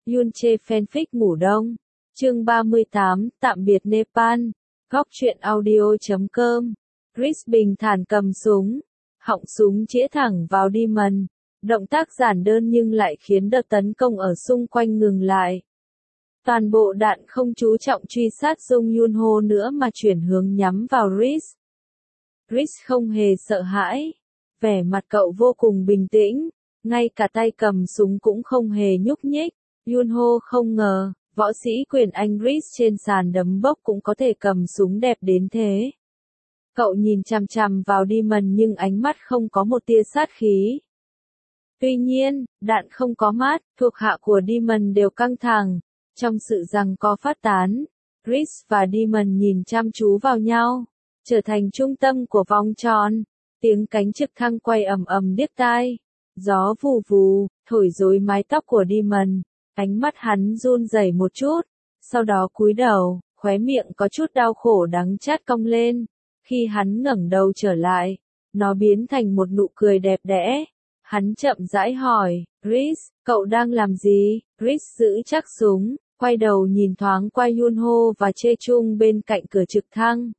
Yunche fanfic ngủ đông. Chương 38, tạm biệt Nepal. Góc truyện audio.com. Chris bình thản cầm súng. Họng súng chĩa thẳng vào Demon. Động tác giản đơn nhưng lại khiến đợt tấn công ở xung quanh ngừng lại. Toàn bộ đạn không chú trọng truy sát Jung Yunho nữa mà chuyển hướng nhắm vào Chris. Chris không hề sợ hãi. Vẻ mặt cậu vô cùng bình tĩnh. Ngay cả tay cầm súng cũng không hề nhúc nhích. Yunho không ngờ, võ sĩ quyền Anh Chris trên sàn đấm bốc cũng có thể cầm súng đẹp đến thế. Cậu nhìn chằm chằm vào Demon nhưng ánh mắt không có một tia sát khí. Tuy nhiên, đạn không có mát, thuộc hạ của Demon đều căng thẳng. Trong sự giằng co phát tán, Chris và Demon nhìn chăm chú vào nhau, trở thành trung tâm của vòng tròn. Tiếng cánh trực thăng quay ầm ầm điếc tai. Gió vù vù, thổi rối mái tóc của Demon. Ánh mắt hắn run rẩy một chút, sau đó cúi đầu, khóe miệng có chút đau khổ đắng chát cong lên. Khi hắn ngẩng đầu trở lại, nó biến thành một nụ cười đẹp đẽ. Hắn chậm rãi hỏi, Chris, cậu đang làm gì? Chris giữ chắc súng, quay đầu nhìn thoáng qua Yunho và Chê Chung bên cạnh cửa trực thăng.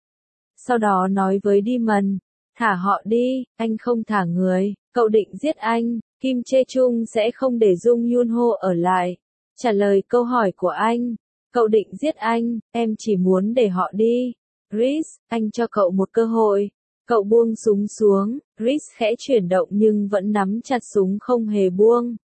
Sau đó nói với Demon, thả họ đi, anh không thả người, cậu định giết anh. Kim Chê Chung sẽ không để Jung Yunho ở lại. Trả lời câu hỏi của anh, cậu định giết anh, em chỉ muốn để họ đi. Chris, anh cho cậu một cơ hội. Cậu buông súng xuống, Chris khẽ chuyển động nhưng vẫn nắm chặt súng không hề buông.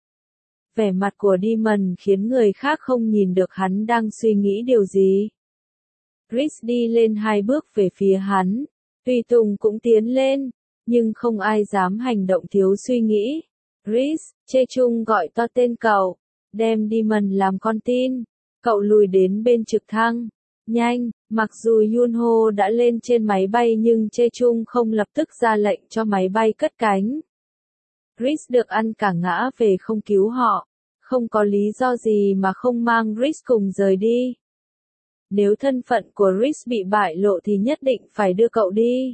Vẻ mặt của Demon khiến người khác không nhìn được hắn đang suy nghĩ điều gì. Chris đi lên 2 bước về phía hắn, tùy tùng cũng tiến lên, nhưng không ai dám hành động thiếu suy nghĩ. Chris, Chê Chung gọi to tên cậu, đem Demon làm con tin. Cậu lùi đến bên trực thăng. Nhanh, mặc dù Yunho đã lên trên máy bay nhưng Chê Chung không lập tức ra lệnh cho máy bay cất cánh. Chris được ăn cả ngã về không cứu họ. Không có lý do gì mà không mang Chris cùng rời đi. Nếu thân phận của Chris bị bại lộ thì nhất định phải đưa cậu đi.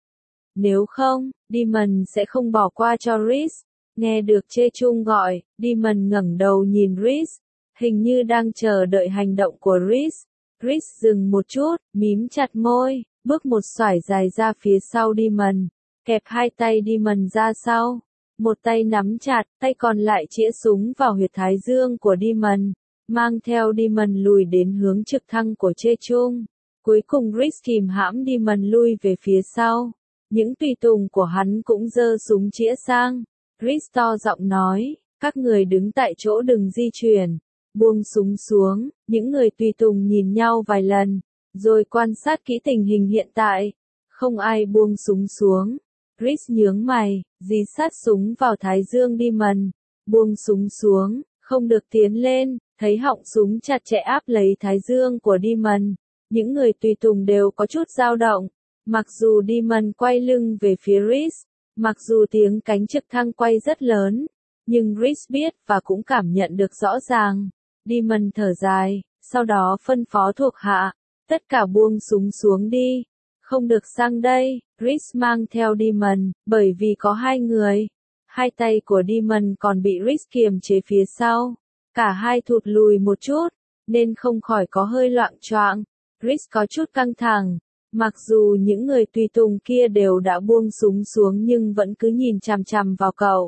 Nếu không, Demon sẽ không bỏ qua cho Chris. Nghe được Chê Chung gọi, Demon ngẩng đầu nhìn Chris, hình như đang chờ đợi hành động của Chris. Chris dừng một chút, mím chặt môi, bước một xoải dài ra phía sau Demon, kẹp hai tay Demon ra sau. Một tay nắm chặt, tay còn lại chĩa súng vào huyệt thái dương của Demon, mang theo Demon lùi đến hướng trực thăng của Chê Chung. Cuối cùng Chris kìm hãm Demon lui về phía sau. Những tùy tùng của hắn cũng giơ súng chĩa sang. Chris to giọng nói, các người đứng tại chỗ đừng di chuyển. Buông súng xuống, những người tùy tùng nhìn nhau vài lần, rồi quan sát kỹ tình hình hiện tại. Không ai buông súng xuống. Chris nhướng mày, dí sát súng vào thái dương Demon. Buông súng xuống, không được tiến lên, thấy họng súng chặt chẽ áp lấy thái dương của Demon. Những người tùy tùng đều có chút dao động. Mặc dù Demon quay lưng về phía Chris, mặc dù tiếng cánh trực thăng quay rất lớn, nhưng Chris biết và cũng cảm nhận được rõ ràng. Demon thở dài, sau đó phân phó thuộc hạ, tất cả buông súng xuống đi. Không được sang đây, Chris mang theo Demon, bởi vì có 2 người. 2 tay của Demon còn bị Chris kiềm chế phía sau. Cả hai thụt lùi một chút, nên không khỏi có hơi loạng choạng. Chris có chút căng thẳng. Mặc dù những người tùy tùng kia đều đã buông súng xuống nhưng vẫn cứ nhìn chằm chằm vào cậu.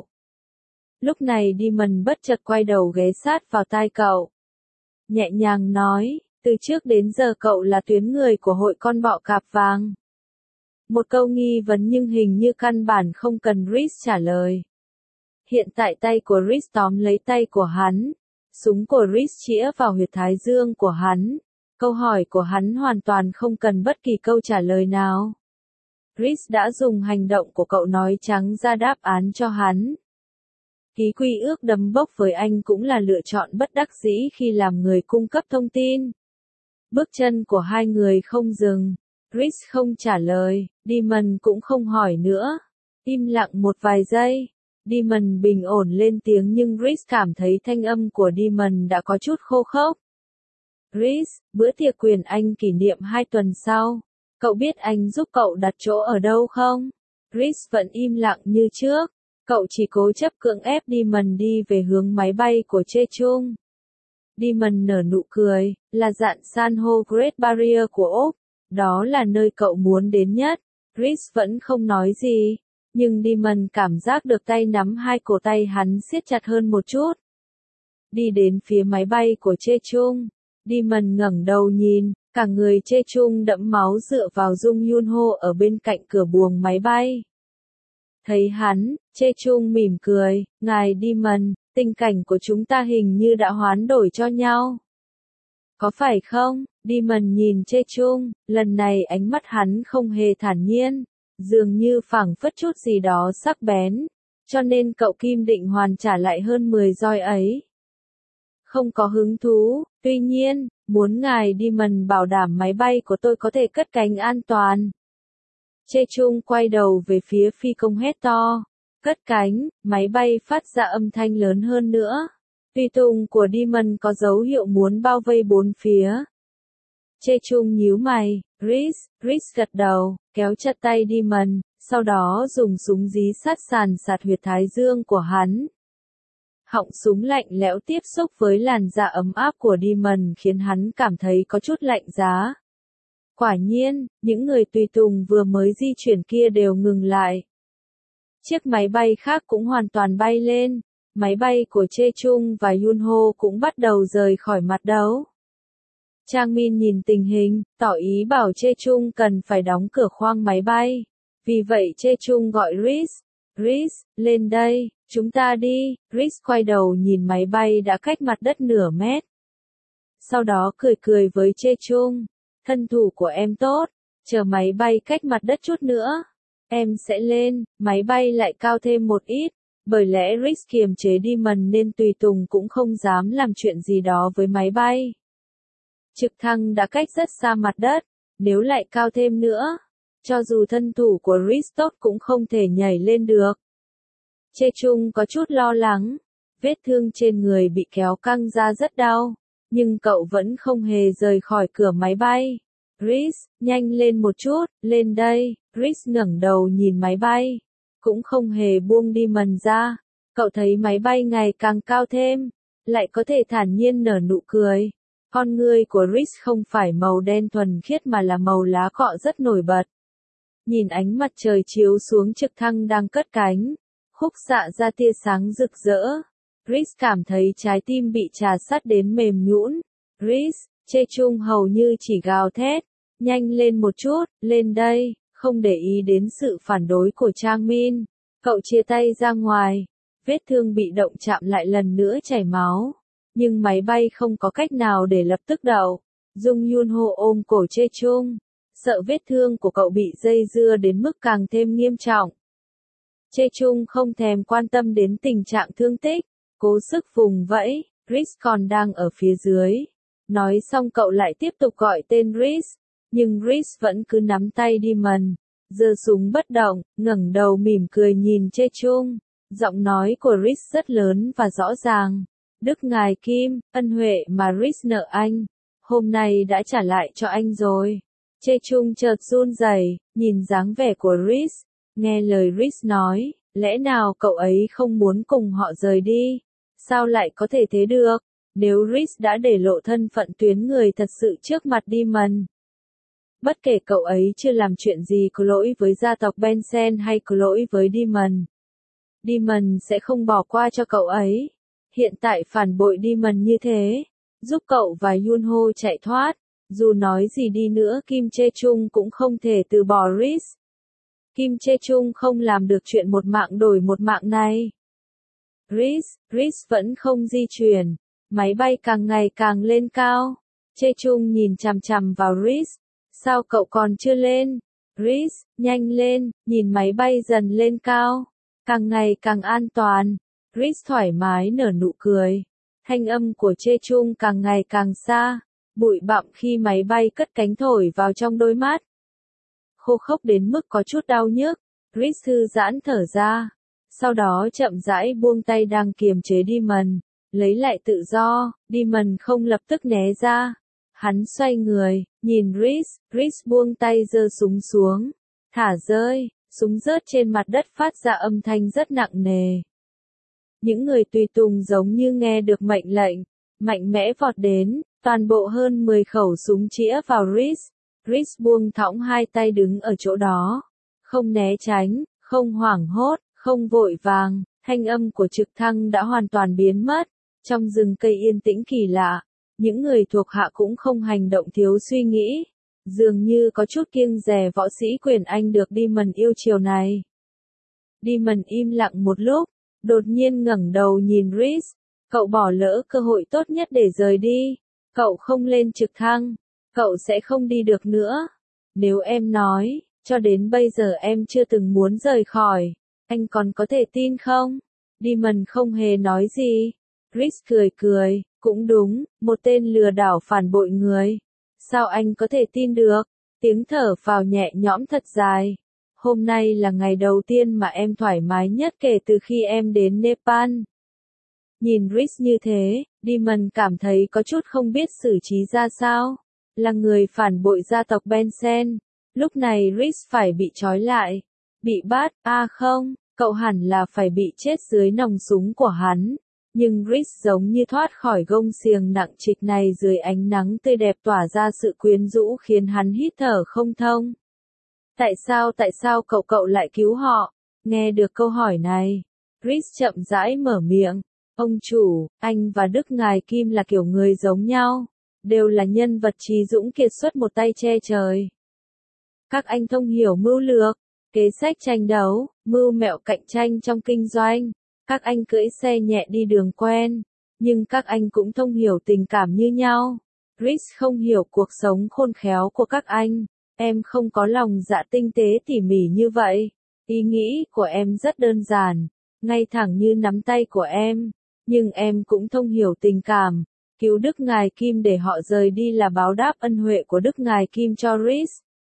Lúc này Demon bất chợt quay đầu ghé sát vào tai cậu. Nhẹ nhàng nói, từ trước đến giờ cậu là tuyến người của hội con bọ cạp vàng. Một câu nghi vấn nhưng hình như căn bản không cần Chris trả lời. Hiện tại tay của Chris tóm lấy tay của hắn. Súng của Chris chĩa vào huyệt thái dương của hắn. Câu hỏi của hắn hoàn toàn không cần bất kỳ câu trả lời nào. Chris đã dùng hành động của cậu nói trắng ra đáp án cho hắn. Ký quy ước đấm bốc với anh cũng là lựa chọn bất đắc dĩ khi làm người cung cấp thông tin. Bước chân của 2 người không dừng. Chris không trả lời, Demon cũng không hỏi nữa. Im lặng một vài giây. Demon bình ổn lên tiếng nhưng Chris cảm thấy thanh âm của Demon đã có chút khô khốc. Chris, bữa tiệc quyền Anh kỷ niệm 2 tuần sau. Cậu biết anh giúp cậu đặt chỗ ở đâu không? Chris vẫn im lặng như trước. Cậu chỉ cố chấp cưỡng ép Demon đi về hướng máy bay của Chê Chung. Demon nở nụ cười, là dạn san hô Great Barrier của Úc. Đó là nơi cậu muốn đến nhất. Chris vẫn không nói gì, nhưng Demon cảm giác được tay nắm hai cổ tay hắn siết chặt hơn một chút. Đi đến phía máy bay của Chechung, Demon ngẩng đầu nhìn, cả người Chechung đẫm máu dựa vào Jung Yunho ở bên cạnh cửa buồng máy bay. Thấy hắn, Chechung mỉm cười, ngài Demon, tình cảnh của chúng ta hình như đã hoán đổi cho nhau. Có phải không? Demon nhìn Chechung, lần này ánh mắt hắn không hề thản nhiên, dường như phảng phất chút gì đó sắc bén, cho nên cậu Kim định hoàn trả lại hơn 10 roi ấy. Không có hứng thú, tuy nhiên, muốn ngài Demon bảo đảm máy bay của tôi có thể cất cánh an toàn. Chechung quay đầu về phía phi công hét to. Cất cánh, máy bay phát ra âm thanh lớn hơn nữa. Tùy tùng của Demon có dấu hiệu muốn bao vây bốn phía. Chechung nhíu mày, Chris gật đầu, kéo chặt tay Demon, sau đó dùng súng dí sát sàn sạt huyệt thái dương của hắn. Họng súng lạnh lẽo tiếp xúc với làn da ấm áp của Demon khiến hắn cảm thấy có chút lạnh giá. Quả nhiên, những người tùy tùng vừa mới di chuyển kia đều ngừng lại. Chiếc máy bay khác cũng hoàn toàn bay lên, máy bay của Chechung và Yunho cũng bắt đầu rời khỏi mặt đấu. Trang Min nhìn tình hình, tỏ ý bảo Chechung cần phải đóng cửa khoang máy bay. Vì vậy Chechung gọi Chris, lên đây, chúng ta đi. Chris quay đầu nhìn máy bay đã cách mặt đất nửa mét. Sau đó cười với Chechung, thân thủ của em tốt, chờ máy bay cách mặt đất chút nữa. Em sẽ lên, máy bay lại cao thêm một ít, bởi lẽ Chris kiềm chế Demon nên tùy tùng cũng không dám làm chuyện gì đó với máy bay. Trực thăng đã cách rất xa mặt đất, nếu lại cao thêm nữa, cho dù thân thủ của Chris tốt cũng không thể nhảy lên được. Chechung có chút lo lắng, vết thương trên người bị kéo căng ra rất đau, nhưng cậu vẫn không hề rời khỏi cửa máy bay. Chris, nhanh lên một chút, lên đây. Chris ngẩng đầu nhìn máy bay, cũng không hề buông Demon ra. Cậu thấy máy bay ngày càng cao thêm, lại có thể thản nhiên nở nụ cười. Con ngươi của Chris không phải màu đen thuần khiết mà là màu lá cọ rất nổi bật. Nhìn ánh mặt trời chiếu xuống trực thăng đang cất cánh, khúc xạ ra tia sáng rực rỡ. Chris cảm thấy trái tim bị trà sát đến mềm nhũn. Chris, Chechung hầu như chỉ gào thét, nhanh lên một chút, lên đây, không để ý đến sự phản đối của Trang Min. Cậu chia tay ra ngoài, vết thương bị động chạm lại lần nữa chảy máu, nhưng máy bay không có cách nào để lập tức đậu. Jung Yunho ôm cổ Chechung, sợ vết thương của cậu bị dây dưa đến mức càng thêm nghiêm trọng. Chechung không thèm quan tâm đến tình trạng thương tích, cố sức vùng vẫy. Chris còn đang ở phía dưới. Nói xong cậu lại tiếp tục gọi tên Chris, nhưng Chris vẫn cứ nắm tay Demon, giơ súng bất động, ngẩng đầu mỉm cười nhìn Chechung. Giọng nói của Chris rất lớn và rõ ràng. Đức ngài Kim, ân huệ mà Chris nợ anh, hôm nay đã trả lại cho anh rồi. Chechung chợt run rẩy, nhìn dáng vẻ của Chris, nghe lời Chris nói, lẽ nào cậu ấy không muốn cùng họ rời đi? Sao lại có thể thế được? Nếu Chris đã để lộ thân phận tuyến người thật sự trước mặt Demon. Bất kể cậu ấy chưa làm chuyện gì có lỗi với gia tộc Benson hay có lỗi với Demon, Demon sẽ không bỏ qua cho cậu ấy. Hiện tại phản bội Demon như thế, giúp cậu và Yunho chạy thoát, dù nói gì đi nữa Kim Chechung cũng không thể từ bỏ Chris. Kim Chechung không làm được chuyện một mạng đổi một mạng này. Chris vẫn không di chuyển, máy bay càng ngày càng lên cao. Chechung nhìn chằm chằm vào Chris, sao cậu còn chưa lên? Chris, nhanh lên, nhìn máy bay dần lên cao, càng ngày càng an toàn. Chris thoải mái nở nụ cười, thanh âm của Chechung càng ngày càng xa, bụi bặm khi máy bay cất cánh thổi vào trong đôi mắt. Khô khốc đến mức có chút đau nhức, Chris thư giãn thở ra, sau đó chậm rãi buông tay đang kiềm chế Demon, lấy lại tự do. Demon không lập tức né ra, hắn xoay người, nhìn Chris buông tay giơ súng xuống, thả rơi, súng rớt trên mặt đất phát ra âm thanh rất nặng nề. Những người tùy tùng giống như nghe được mệnh lệnh, mạnh mẽ vọt đến, toàn bộ hơn 10 khẩu súng chĩa vào Reese. Reese buông thõng hai tay đứng ở chỗ đó, không né tránh, không hoảng hốt, không vội vàng, thanh âm của trực thăng đã hoàn toàn biến mất. Trong rừng cây yên tĩnh kỳ lạ, những người thuộc hạ cũng không hành động thiếu suy nghĩ, dường như có chút kiêng dè võ sĩ quyền Anh được Demon yêu chiều này. Demon im lặng một lúc, đột nhiên ngẩng đầu nhìn Reese. Cậu bỏ lỡ cơ hội tốt nhất để rời đi. Cậu không lên trực thăng, cậu sẽ không đi được nữa. Nếu em nói, cho đến bây giờ em chưa từng muốn rời khỏi, anh còn có thể tin không? Demon không hề nói gì. Reese cười cười, cũng đúng, một tên lừa đảo phản bội người. Sao anh có thể tin được? Tiếng thở phào nhẹ nhõm thật dài. Hôm nay là ngày đầu tiên mà em thoải mái nhất kể từ khi em đến Nepal. Nhìn Reese như thế, Demon cảm thấy có chút không biết xử trí ra sao. Là người phản bội gia tộc Benson. Lúc này Reese phải bị trói lại. Bị bắt, không, cậu hẳn là phải bị chết dưới nòng súng của hắn. Nhưng Reese giống như thoát khỏi gông xiềng nặng trịch này dưới ánh nắng tươi đẹp tỏa ra sự quyến rũ khiến hắn hít thở không thông. Tại sao cậu lại cứu họ? Nghe được câu hỏi này, Reese chậm rãi mở miệng. Ông chủ, anh và Đức Ngài Kim là kiểu người giống nhau, đều là nhân vật trí dũng kiệt xuất một tay che trời. Các anh thông hiểu mưu lược, kế sách tranh đấu, mưu mẹo cạnh tranh trong kinh doanh. Các anh cưỡi xe nhẹ đi đường quen, nhưng các anh cũng thông hiểu tình cảm như nhau. Reese không hiểu cuộc sống khôn khéo của các anh. Em không có lòng dạ tinh tế tỉ mỉ như vậy. Ý nghĩ của em rất đơn giản, ngay thẳng như nắm tay của em. Nhưng em cũng thông hiểu tình cảm. Cứu Đức Ngài Kim để họ rời đi là báo đáp ân huệ của Đức Ngài Kim cho Reese.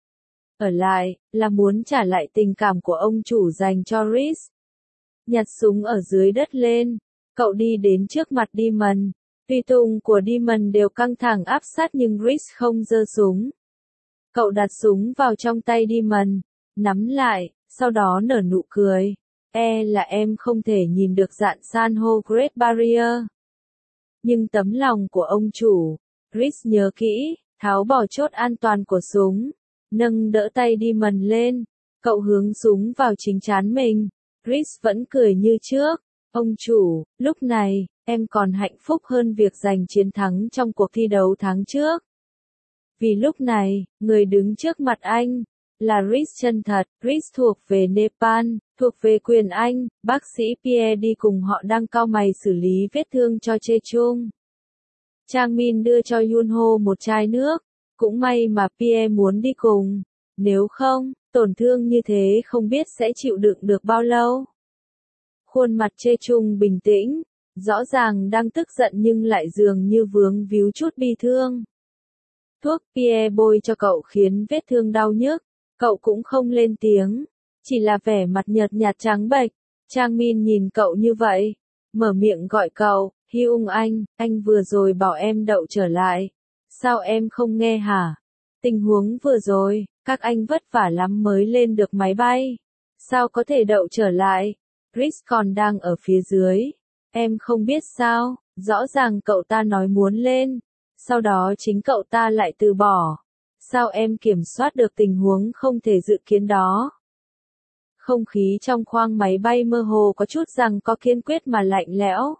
Ở lại, là muốn trả lại tình cảm của ông chủ dành cho Reese. Nhặt súng ở dưới đất lên, cậu đi đến trước mặt Demon. Tùy tùng của Demon đều căng thẳng áp sát nhưng Reese không giơ súng. Cậu đặt súng vào trong tay Demon, nắm lại, sau đó nở nụ cười. Là em không thể nhìn được dạn san hô Great Barrier. Nhưng tấm lòng của ông chủ, Reese nhớ kỹ, tháo bỏ chốt an toàn của súng, nâng đỡ tay Demon lên, cậu hướng súng vào chính trán mình. Reese vẫn cười như trước. Ông chủ, lúc này, em còn hạnh phúc hơn việc giành chiến thắng trong cuộc thi đấu tháng trước. Vì lúc này, người đứng trước mặt anh, là Reese chân thật. Reese thuộc về Nepal, thuộc về quyền Anh. Bác sĩ Pierre đi cùng họ đang cau mày xử lý vết thương cho Chê Chung. Trang Min đưa cho Yunho một chai nước. Cũng may mà Pierre muốn đi cùng. Nếu không, tổn thương như thế không biết sẽ chịu đựng được bao lâu. Khuôn mặt Chê Chung bình tĩnh, rõ ràng đang tức giận nhưng lại dường như vướng víu chút bi thương. Thuốc Pierre bôi cho cậu khiến vết thương đau nhức, cậu cũng không lên tiếng, chỉ là vẻ mặt nhợt nhạt trắng bệch. Trang Min nhìn cậu như vậy, mở miệng gọi cậu. Hyung anh vừa rồi bảo em đậu trở lại. Sao em không nghe hả? Tình huống vừa rồi, các anh vất vả lắm mới lên được máy bay. Sao có thể đậu trở lại? Reese còn đang ở phía dưới. Em không biết sao, rõ ràng cậu ta nói muốn lên. Sau đó chính cậu ta lại từ bỏ. Sao em kiểm soát được tình huống không thể dự kiến đó? Không khí trong khoang máy bay mơ hồ có chút rằng có kiên quyết mà lạnh lẽo.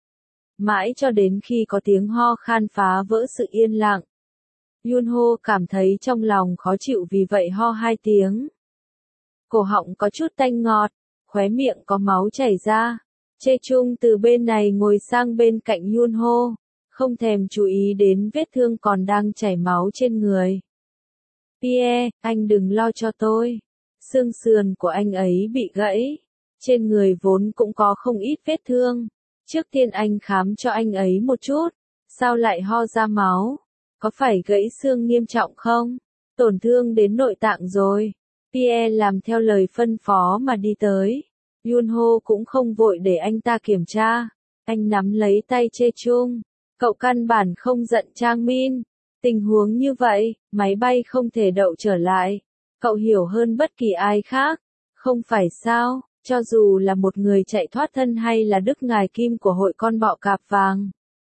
Mãi cho đến khi có tiếng ho khan phá vỡ sự yên lặng. Yunho cảm thấy trong lòng khó chịu vì vậy ho 2 tiếng. Cổ họng có chút tanh ngọt, khóe miệng có máu chảy ra. Chê Chung từ bên này ngồi sang bên cạnh Yunho, không thèm chú ý đến vết thương còn đang chảy máu trên người. Pierre, anh đừng lo cho tôi. Xương sườn của anh ấy bị gãy. Trên người vốn cũng có không ít vết thương. Trước tiên anh khám cho anh ấy một chút. Sao lại ho ra máu? Có phải gãy xương nghiêm trọng không? Tổn thương đến nội tạng rồi. Pierre làm theo lời phân phó mà đi tới. Yunho cũng không vội để anh ta kiểm tra. Anh nắm lấy tay Chê Chung. Cậu căn bản không giận Trang Min. Tình huống như vậy, máy bay không thể đậu trở lại. Cậu hiểu hơn bất kỳ ai khác. Không phải sao, cho dù là một người chạy thoát thân hay là Đức Ngài Kim của hội con bọ cạp vàng.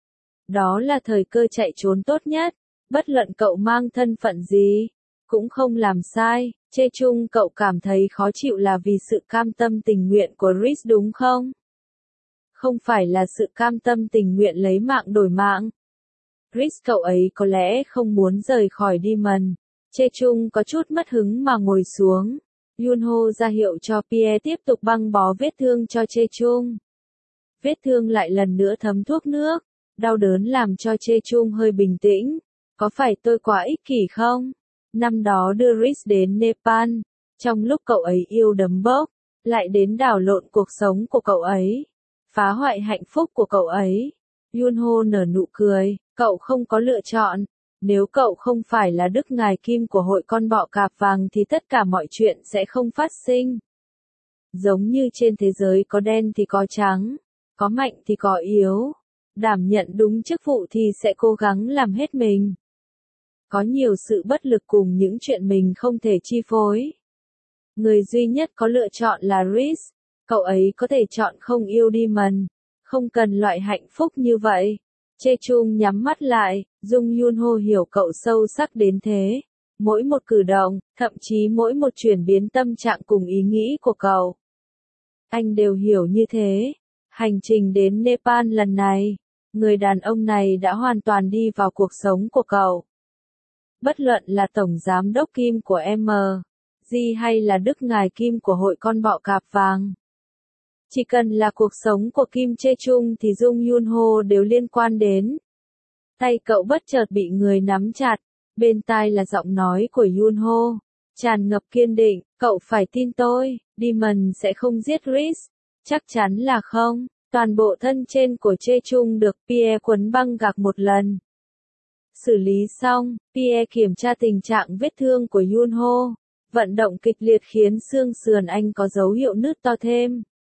Đó là thời cơ chạy trốn tốt nhất, bất luận cậu mang thân phận gì, cũng không làm sai. Chê chung cậu cảm thấy khó chịu là vì sự cam tâm tình nguyện của Reese đúng không? Không phải là sự cam tâm tình nguyện lấy mạng đổi mạng. Reese cậu ấy có lẽ không muốn rời khỏi Demon. Chê chung có chút mất hứng mà ngồi xuống. Yunho ra hiệu cho Pierre tiếp tục băng bó vết thương cho Chê chung. Vết thương lại lần nữa thấm thuốc nước. Đau đớn làm cho Chê chung hơi bình tĩnh. Có phải tôi quá ích kỷ không? Năm đó đưa Reese đến Nepal. Trong lúc cậu ấy yêu đấm bốc, lại đến đảo lộn cuộc sống của cậu ấy. Phá hoại hạnh phúc của cậu ấy. Yunho nở nụ cười. Cậu không có lựa chọn. Nếu cậu không phải là đức ngài kim của hội con bọ cạp vàng thì tất cả mọi chuyện sẽ không phát sinh. Giống như trên thế giới có đen thì có trắng, có mạnh thì có yếu. Đảm nhận đúng chức vụ thì sẽ cố gắng làm hết mình. Có nhiều sự bất lực cùng những chuyện mình không thể chi phối. Người duy nhất có lựa chọn là Reese. Cậu ấy có thể chọn không yêu Demon. Không cần loại hạnh phúc như vậy. Chê chung nhắm mắt lại, Dung Yunho hiểu cậu sâu sắc đến thế. Mỗi một cử động, thậm chí mỗi một chuyển biến tâm trạng cùng ý nghĩ của cậu. Anh đều hiểu như thế. Hành trình đến Nepal lần này, người đàn ông này đã hoàn toàn đi vào cuộc sống của cậu. Bất luận là Tổng Giám đốc Kim của MG hay là Đức Ngài Kim của Hội Con Bọ Cạp Vàng. Chỉ cần là cuộc sống của Kim Chê Chung thì Dung Yunho đều liên quan đến. Tay cậu bất chợt bị người nắm chặt, bên tai là giọng nói của Yunho, tràn ngập kiên định, cậu phải tin tôi, Demon sẽ không giết Reese. Chắc chắn là không, toàn bộ thân trên của Chê Chung được Pierre quấn băng gạc một lần. Xử lý xong, Pierre kiểm tra tình trạng vết thương của Yunho, vận động kịch liệt khiến xương sườn anh có dấu hiệu nứt to thêm.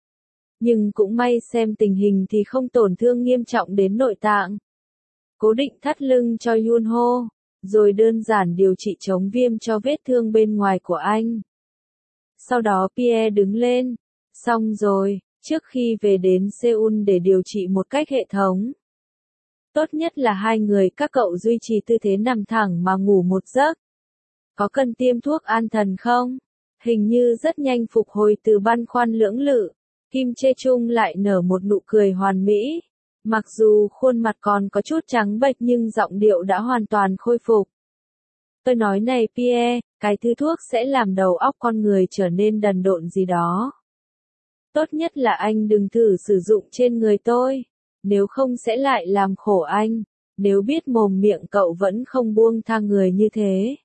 Nhưng cũng may xem tình hình thì không tổn thương nghiêm trọng đến nội tạng. Cố định thắt lưng cho Yunho, rồi đơn giản điều trị chống viêm cho vết thương bên ngoài của anh. Sau đó Pierre đứng lên. Xong rồi, trước khi về đến Seoul để điều trị một cách hệ thống. Tốt nhất là hai người các cậu duy trì tư thế nằm thẳng mà ngủ một giấc. Có cần tiêm thuốc an thần không? Hình như rất nhanh phục hồi từ băn khoăn lưỡng lự. Kim Chê Chung lại nở một nụ cười hoàn mỹ. Mặc dù khuôn mặt còn có chút trắng bệch nhưng giọng điệu đã hoàn toàn khôi phục. Tôi nói này Pierre, cái thứ thuốc sẽ làm đầu óc con người trở nên đần độn gì đó. Tốt nhất là anh đừng thử sử dụng trên người tôi. Nếu không sẽ lại làm khổ anh. Nếu biết mồm miệng cậu vẫn không buông tha người như thế.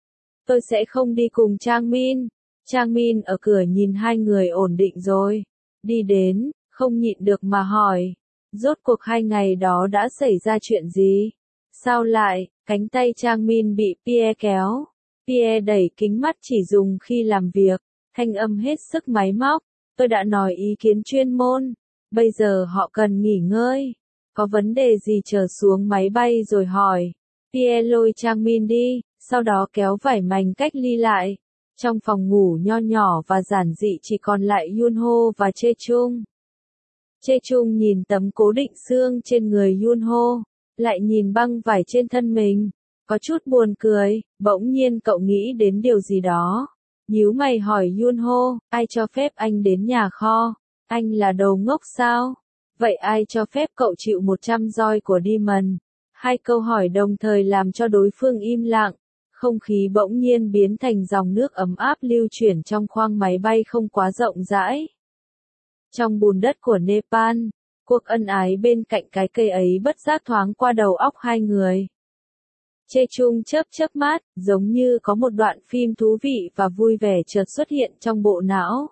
Tôi sẽ không đi cùng Trang Min. Trang Min ở cửa nhìn hai người ổn định rồi. Đi đến, không nhịn được mà hỏi. Rốt cuộc 2 ngày đó đã xảy ra chuyện gì? Sao lại, cánh tay Trang Min bị Pierre kéo. Pierre đẩy kính mắt chỉ dùng khi làm việc, thanh âm hết sức máy móc. Tôi đã nói ý kiến chuyên môn. Bây giờ họ cần nghỉ ngơi. Có vấn đề gì chờ xuống máy bay rồi hỏi. Pierre lôi Trang Min đi, sau đó kéo vải mảnh cách ly lại. Trong phòng ngủ nho nhỏ và giản dị chỉ còn lại Yunho và Chê Chung. Chê Chung nhìn tấm cố định xương trên người Yunho, lại nhìn băng vải trên thân mình. Có chút buồn cười, bỗng nhiên cậu nghĩ đến điều gì đó. Nhíu mày hỏi Yunho, ai cho phép anh đến nhà kho? Anh là đồ ngốc sao? Vậy ai cho phép cậu chịu 100 roi của Demon? Hai câu hỏi đồng thời làm cho đối phương im lặng. Không khí bỗng nhiên biến thành dòng nước ấm áp lưu chuyển trong khoang máy bay không quá rộng rãi. Trong bùn đất của Nepal, cuộc ân ái bên cạnh cái cây ấy bất giác thoáng qua đầu óc hai người. Chê Chung chớp mắt, giống như có một đoạn phim thú vị và vui vẻ chợt xuất hiện trong bộ não.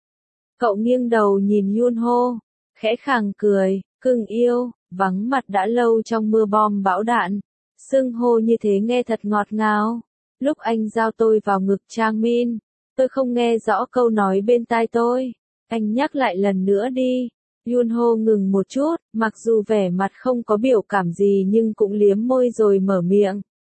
Cậu nghiêng đầu nhìn Yunho, khẽ khàng cười, cưng yêu, vắng mặt đã lâu trong mưa bom bão đạn. Xưng hô như thế nghe thật ngọt ngào. Lúc anh giao tôi vào ngực Trang Min, tôi không nghe rõ câu nói bên tai tôi. Anh nhắc lại lần nữa đi. Yunho ngừng một chút, mặc dù vẻ mặt không có biểu cảm gì nhưng cũng liếm môi rồi mở miệng.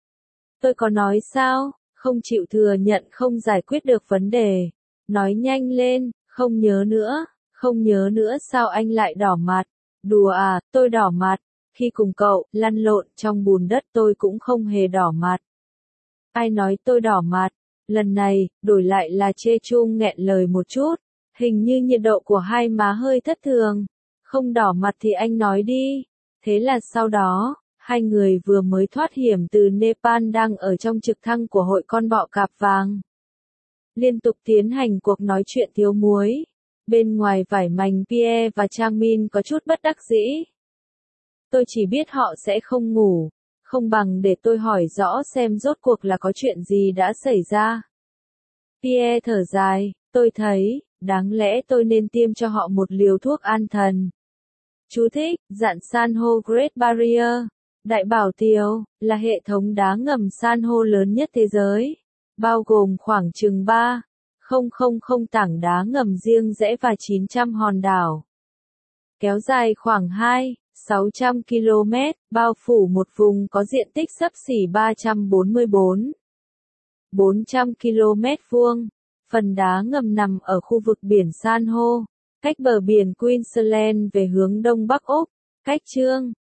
Tôi có nói sao, không chịu thừa nhận không giải quyết được vấn đề. Nói nhanh lên, không nhớ nữa sao anh lại đỏ mặt. Đùa à, tôi đỏ mặt. Khi cùng cậu lăn lộn trong bùn đất tôi cũng không hề đỏ mặt. Ai nói tôi đỏ mặt? Lần này, đổi lại là Chê Chung nghẹn lời một chút. Hình như nhiệt độ của hai má hơi thất thường. Không đỏ mặt thì anh nói đi. Thế là sau đó, hai người vừa mới thoát hiểm từ Nepal đang ở trong trực thăng của hội con bọ cạp vàng. Liên tục tiến hành cuộc nói chuyện thiếu muối. Bên ngoài vải mảnh Pierre và Trang Min có chút bất đắc dĩ. Tôi chỉ biết họ sẽ không ngủ. Không bằng để tôi hỏi rõ xem rốt cuộc là có chuyện gì đã xảy ra. Pierre thở dài, tôi thấy, đáng lẽ tôi nên tiêm cho họ một liều thuốc an thần. Chú thích, rạn san hô Great Barrier, Đại Bảo Tiều, là hệ thống đá ngầm san hô lớn nhất thế giới, bao gồm khoảng chừng 3,000 tảng đá ngầm riêng rẽ và 900 hòn đảo. Kéo dài khoảng 2,600 km, bao phủ một vùng có diện tích xấp xỉ 344,400 km vuông. Phần đá ngầm nằm ở khu vực biển san hô, cách bờ biển Queensland về hướng đông bắc Úc, cách Trương